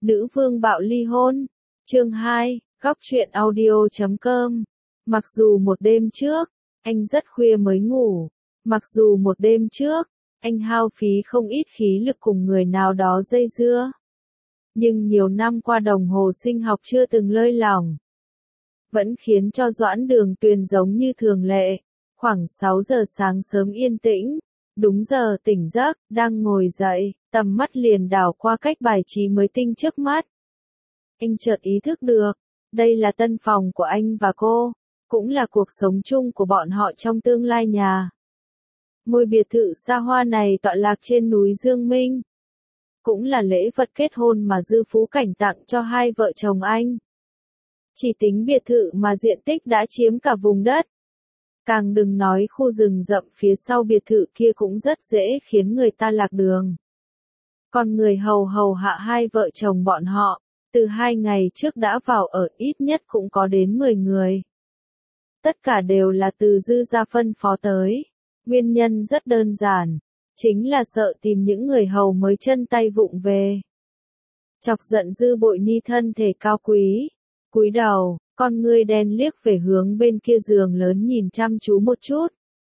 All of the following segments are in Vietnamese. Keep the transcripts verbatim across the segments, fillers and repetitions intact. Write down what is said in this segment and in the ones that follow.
Nữ vương bạo ly hôn. Chương hai, góc truyện audio chấm com. Mặc dù một đêm trước, anh rất khuya mới ngủ. Mặc dù một đêm trước, anh hao phí không ít khí lực cùng người nào đó dây dưa. Nhưng nhiều năm qua đồng hồ sinh học chưa từng lơi lỏng. Vẫn khiến cho Doãn Đường Tuyền giống như thường lệ. Khoảng sáu giờ sáng sớm yên tĩnh. Đúng giờ tỉnh giấc, đang ngồi dậy, tầm mắt liền đảo qua cách bài trí mới tinh trước mắt. Anh chợt ý thức được, đây là tân phòng của anh và cô, cũng là cuộc sống chung của bọn họ trong tương lai nhà. Ngôi biệt thự xa hoa này tọa lạc trên núi Dương Minh. Cũng là lễ vật kết hôn mà Dư Phú Cảnh tặng cho hai vợ chồng anh. Chỉ tính biệt thự mà diện tích đã chiếm cả vùng đất. Càng đừng nói khu rừng rậm phía sau biệt thự kia cũng rất dễ khiến người ta lạc đường. Còn người hầu hầu hạ hai vợ chồng bọn họ, từ hai ngày trước đã vào ở ít nhất cũng có đến mười người. Tất cả đều là từ Dư gia phân phó tới. Nguyên nhân rất đơn giản, chính là sợ tìm những người hầu mới chân tay vụng về. Chọc giận Dư Bội Ni thân thể cao quý, cúi đầu, con ngươi đen liếc về hướng bên kia giường lớn nhìn chăm chú một chút.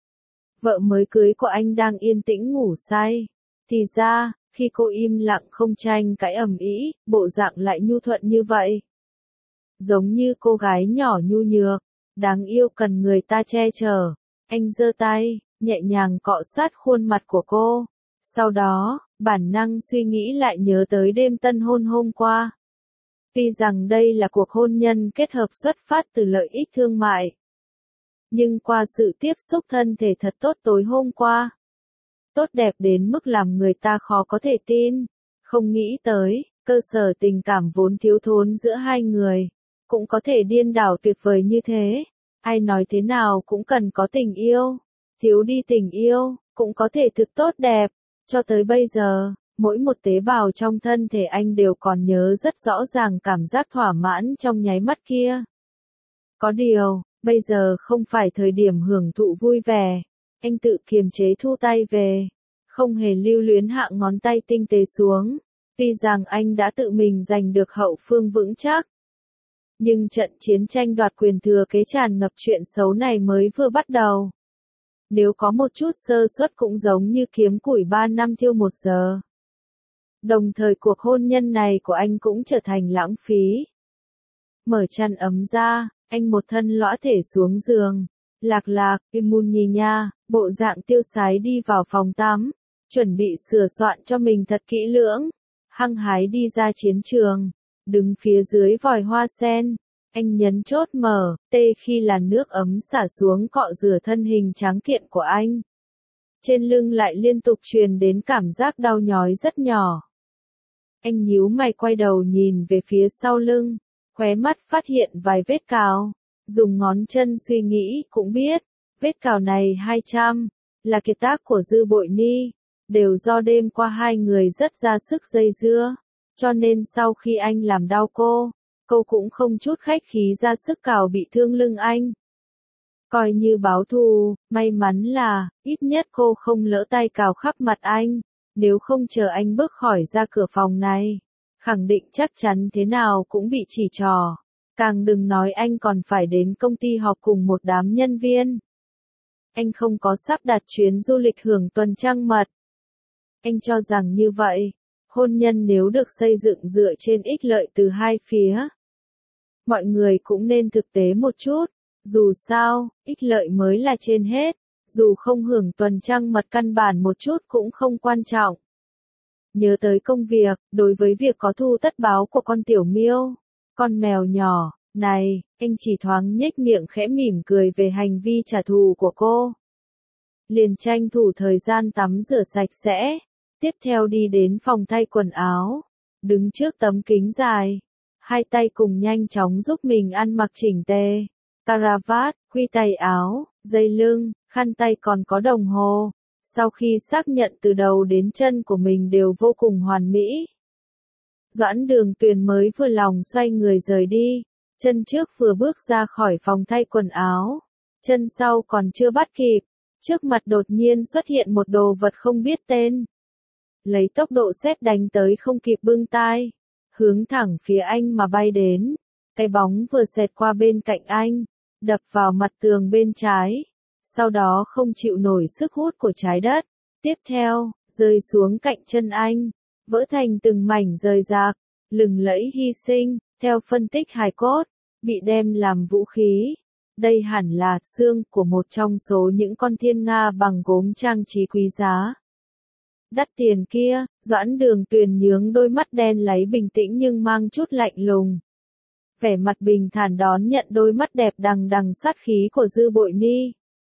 Vợ mới cưới của anh đang yên tĩnh ngủ say. Thì ra, khi cô im lặng không tranh cãi ầm ĩ, bộ dạng lại nhu thuận như vậy. Giống như cô gái nhỏ nhu nhược, đáng yêu cần người ta che chở. Anh giơ tay, nhẹ nhàng cọ sát khuôn mặt của cô. Sau đó, bản năng suy nghĩ lại nhớ tới đêm tân hôn hôm qua. Tuy rằng đây là cuộc hôn nhân kết hợp xuất phát từ lợi ích thương mại. Nhưng qua sự tiếp xúc thân thể thật tốt tối hôm qua. Tốt đẹp đến mức làm người ta khó có thể tin. Không nghĩ tới, cơ sở tình cảm vốn thiếu thốn giữa hai người. Cũng có thể điên đảo tuyệt vời như thế. Ai nói thế nào cũng cần có tình yêu. Thiếu đi tình yêu, cũng có thể thực tốt đẹp. Cho tới bây giờ, mỗi một tế bào trong thân thể anh đều còn nhớ rất rõ ràng cảm giác thỏa mãn trong nháy mắt kia. Có điều, bây giờ không phải thời điểm hưởng thụ vui vẻ. Anh tự kiềm chế thu tay về. Không hề lưu luyến hạ ngón tay tinh tế xuống. Tuy rằng anh đã tự mình giành được hậu phương vững chắc. Nhưng trận chiến tranh đoạt quyền thừa kế tràn ngập chuyện xấu này mới vừa bắt đầu. Nếu có một chút sơ suất cũng giống như kiếm củi ba năm thiêu một giờ. Đồng thời cuộc hôn nhân này của anh cũng trở thành lãng phí. Mở chăn ấm ra, anh một thân lõa thể xuống giường. Lạc lạc, Imun nhì nha, bộ dạng tiêu sái đi vào phòng tắm. Chuẩn bị sửa soạn cho mình thật kỹ lưỡng. Hăng hái đi ra chiến trường. Đứng phía dưới vòi hoa sen. Anh nhấn chốt mở, tê khi làn nước ấm xả xuống cọ rửa thân hình tráng kiện của anh. Trên lưng lại liên tục truyền đến cảm giác đau nhói rất nhỏ. Anh nhíu mày quay đầu nhìn về phía sau lưng, khóe mắt phát hiện vài vết cào. Dùng ngón chân suy nghĩ cũng biết, vết cào này hai trăm, là kiệt tác của Dư Bội Ni, đều do đêm qua hai người rất ra sức dây dưa, cho nên sau khi anh làm đau cô, cô cũng không chút khách khí ra sức cào bị thương lưng anh. Coi như báo thù, may mắn là, ít nhất cô không lỡ tay cào khắp mặt anh, nếu không chờ anh bước khỏi ra cửa phòng này, khẳng định chắc chắn thế nào cũng bị chỉ trỏ. Càng đừng nói anh còn phải đến công ty họp cùng một đám nhân viên. Anh không có sắp đặt chuyến du lịch hưởng tuần trăng mật. Anh cho rằng như vậy, hôn nhân nếu được xây dựng dựa trên ích lợi từ hai phía. Mọi người cũng nên thực tế một chút, dù sao, ích lợi mới là trên hết, dù không hưởng tuần trăng mật căn bản một chút cũng không quan trọng. Nhớ tới công việc, đối với việc có thu tất báo của con tiểu miêu, con mèo nhỏ, này, anh chỉ thoáng nhếch miệng khẽ mỉm cười về hành vi trả thù của cô. Liền tranh thủ thời gian tắm rửa sạch sẽ, tiếp theo đi đến phòng thay quần áo, đứng trước tấm kính dài, hai tay cùng nhanh chóng giúp mình ăn mặc chỉnh tề, caravat, khuy tay áo, dây lưng, khăn tay còn có đồng hồ, sau khi xác nhận từ đầu đến chân của mình đều vô cùng hoàn mỹ. Doãn Đường Tuyền mới vừa lòng xoay người rời đi, chân trước vừa bước ra khỏi phòng thay quần áo, chân sau còn chưa bắt kịp, trước mặt đột nhiên xuất hiện một đồ vật không biết tên. Lấy tốc độ sét đánh tới không kịp bưng tai, hướng thẳng phía anh mà bay đến. Cái bóng vừa xẹt qua bên cạnh anh, đập vào mặt tường bên trái, sau đó không chịu nổi sức hút của trái đất. Tiếp theo, rơi xuống cạnh chân anh, vỡ thành từng mảnh rời rạc, lừng lẫy hy sinh. Theo phân tích hài cốt, bị đem làm vũ khí. Đây hẳn là xương của một trong số những con thiên nga bằng gốm trang trí quý giá. Đắt tiền kia, Doãn Đường Tuyền nhướng đôi mắt đen láy bình tĩnh nhưng mang chút lạnh lùng. Vẻ mặt bình thản đón nhận đôi mắt đẹp đằng đằng sát khí của Dư Bội Ni.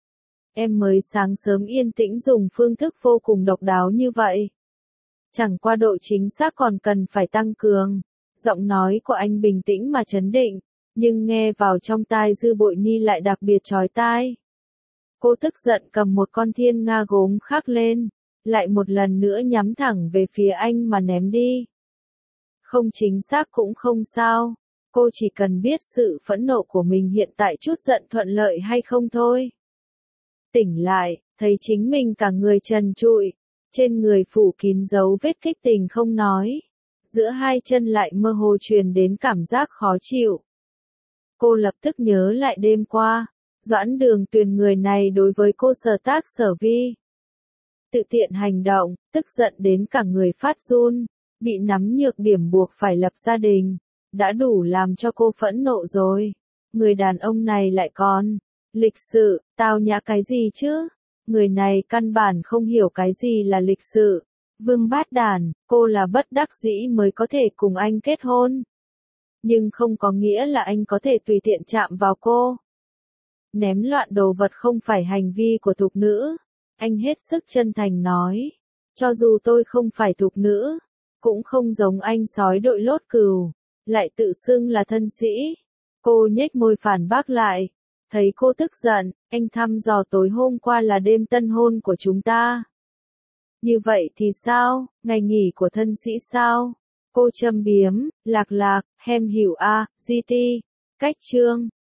Em mới sáng sớm yên tĩnh dùng phương thức vô cùng độc đáo như vậy. Chẳng qua độ chính xác còn cần phải tăng cường. Giọng nói của anh bình tĩnh mà trấn định, nhưng nghe vào trong tai Dư Bội Ni lại đặc biệt chói tai. Cô tức giận cầm một con thiên nga gốm khác lên, lại một lần nữa nhắm thẳng về phía anh mà ném đi. Không chính xác cũng không sao, cô chỉ cần biết sự phẫn nộ của mình hiện tại chút giận thuận lợi hay không thôi. Tỉnh lại, thấy chính mình cả người trần trụi, trên người phủ kín dấu vết kích tình không nói. Giữa hai chân lại mơ hồ truyền đến cảm giác khó chịu. Cô lập tức nhớ lại đêm qua, Doãn Đường Tuyền người này đối với cô sở tác sở vi. Tự tiện hành động, tức giận đến cả người phát run, bị nắm nhược điểm buộc phải lập gia đình, đã đủ làm cho cô phẫn nộ rồi. Người đàn ông này lại còn, lịch sự, tao nhã cái gì chứ? Người này căn bản không hiểu cái gì là lịch sự. Vương bát đàn, cô là bất đắc dĩ mới có thể cùng anh kết hôn. Nhưng không có nghĩa là anh có thể tùy tiện chạm vào cô. Ném loạn đồ vật không phải hành vi của thục nữ. Anh hết sức chân thành nói. Cho dù tôi không phải thục nữ, cũng không giống anh sói đội lốt cừu, lại tự xưng là thân sĩ. Cô nhếch môi phản bác lại. Thấy cô tức giận, anh thăm dò tối hôm qua là đêm tân hôn của chúng ta. Như vậy thì sao, ngày nghỉ của thân sĩ sao? Cô châm biếm, lạc lạc, hem hiểu a, gi ti, cách chương.